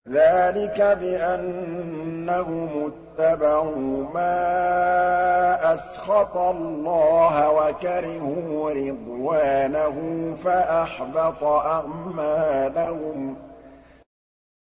ذَٰلِكَ بِأَنَّهُمُ اتَّبَعُوا مَا أَسْخَطَ اللَّهَ وَكَرِهُوا رِضْوَانَهُ فَأَحْبَطَ أَعْمَالَهُمْ